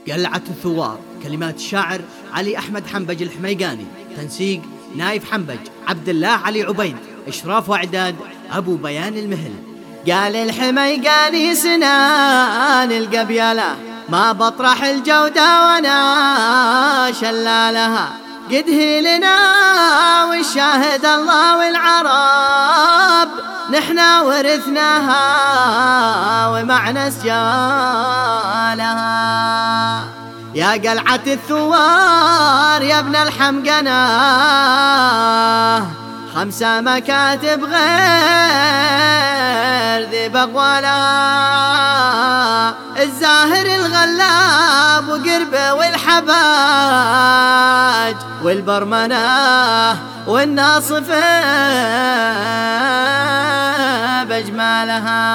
قلعة الثوار. كلمات الشاعر علي أحمد حنبج الحميقاني، تنسيق نايف حنبج، عبد الله علي عبيد، إشراف وإعداد أبو بيان المهل. قال الحميقاني سنان القبيلة ما بطرح الجودة وانا شلالها، قد هي لنا والشاهد الله والعرب نحنا ورثناها ومعنى سجالها. يا قلعة الثوار يا ابن الحمقنة 5 مكاتب غير ذي بغوالها، الزاهر الغلاب وقربه والحباج والبرمنة والناصفة بجمالها.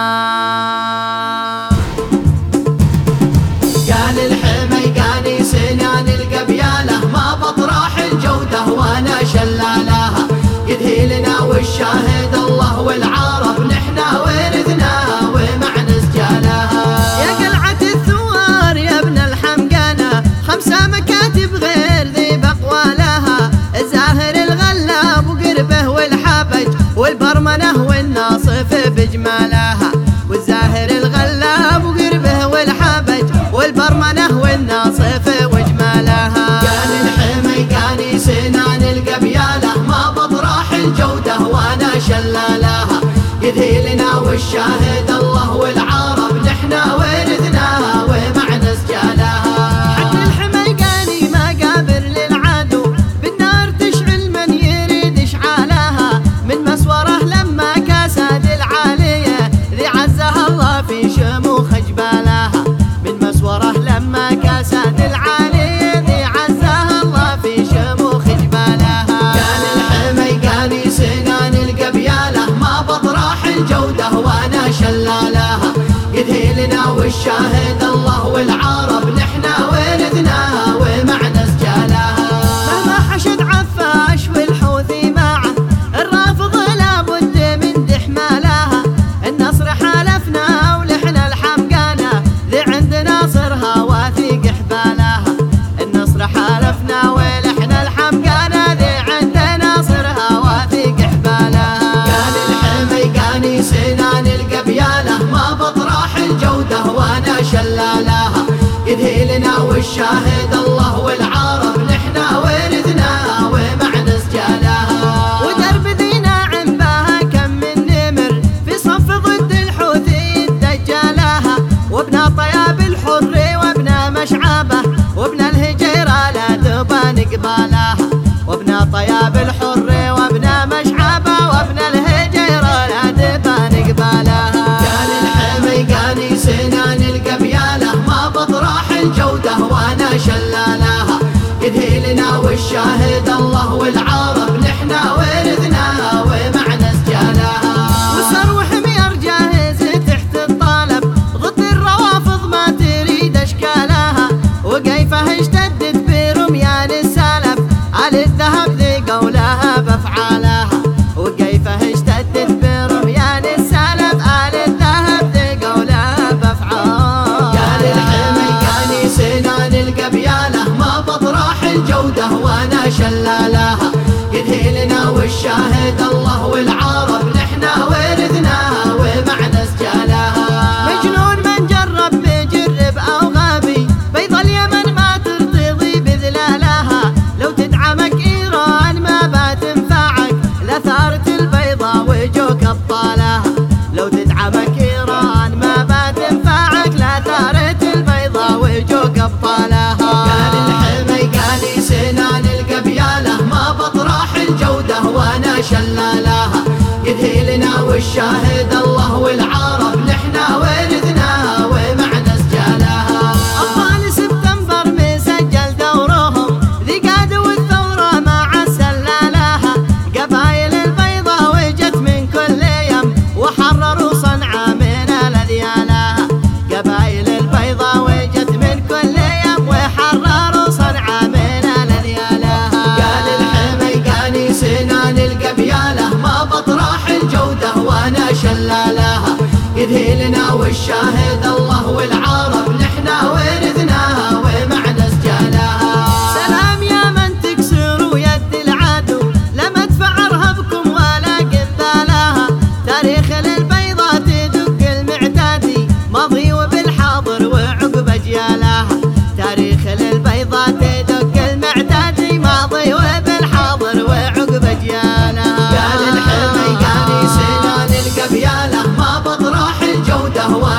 قال الحميقاني سنان القبيلة ما بطرح الجودة وانا شلالها، قد هي لنا والشاهد الله والعرب نحنا ورثناها ومعنى سجالها. يا قلعة الثوار يا ابن الحمقنة 5 مكاتب غير ذي بقوالها، الزاهر الغلاب وقربه والحبج والبرمنة والناصف بجمالها، والزاهر الغلاب وقربه والحبج والبرمنة والناصف وجمالها. قال الحميقاني سنان القبيلة ما بطرح الجودة وانا شلالها، قد هي لنا والشاهد الله والعرب نحنا ورثناها ومعنى سجالها. حق الحميقاني ما قابر للعدو بالنار تشعل من يريد اشعالها، من مسوره لما كاسد العالية ذي عزها الله في شموخ جبالها، من مسوره لما كاسد العالية ذي عزها الله في شموخ جبالها. قال الحميقاني سنان القبيلة ما بطرح الجودة وانا شلالها، قد هي لنا والشاهد الله والعرب نحنا ورثناها ومعنى سجالها. مهما حشد عفاش والحوثي معه الرافض لابد من دحمالها، النصر حالفنا ولحنا الحمقانة ذي عند ناصرها واثيق حبالها، النصر حالفنا ولحنا الحمقانة ذي عند ناصرها واثيق حبالها. قال الحميقاني سنان القبيلة ما بطرح الجودة وانا شلالها، قد هي لنا والشاهد الله والعرب نحنا ورثناها ومعنى سجالها. ودرب ذي ناعم بها كم من نمر في صف ضد الحوثي دجالها، وابن طياب الحر وابن مشعبه وابن الهجيرة لا تبان قبالها، وابن طياب الحر وابن مشعبه وابن الهجيرة لا تبان قبالها. قال الحميقاني سنان القبيلة ما بطرح الجودة وانا شلالها، قد هي لنا والشاهد الله والعرب نحنا ورثناها ومعنى سجالها. وسر وحمير جاهز تحت الطلب ضد الروافض ما تريد اشكالها، وقيفه اشتدت برميان السلف على الذهب ذي قولها بافعالها، وقيفه اشتدت برميان السلف على الذهب ذي قولها بافعالها. قال الحميقاني سنان القبيلة ما بطرح الجودة وانا شلالها، قد هي لنا والشاهد الله والعرب نحنا ورثناها ومعنى سجالها. مجنون من جرب بجرب او غبي بيض اليمن ما ترتضي بذلالها، لو تدعمك ايران ما بتنفعك لا ثارت البيضة وجوك ابطالها، لو تدعمك ايران ما بتنفعك لا ثارت البيضة وجوك ابطالها. قال الحميقاني سنان القبيلة ما بطرح الجودة وانا شلالها، قد هي لنا والشاهد الله والعرب نحنا ورثناها ومعنى سجالها. أبطال سبتمبر مسجل دورهم ذي قادوا الثورة مع سلالها، قبايل البيضة وجت من كل يم وحرروا صنعاء من الأذيالها، قبايل البيضة وجت من كل يم وحرروا صنعاء من الأذيالها. قال الحميقاني سنان القبيلة ما بطرح الجودة وانا شلالها، قد هي لنا والشاهد الله والعرب نحنا ورثناها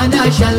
وانا شلالها.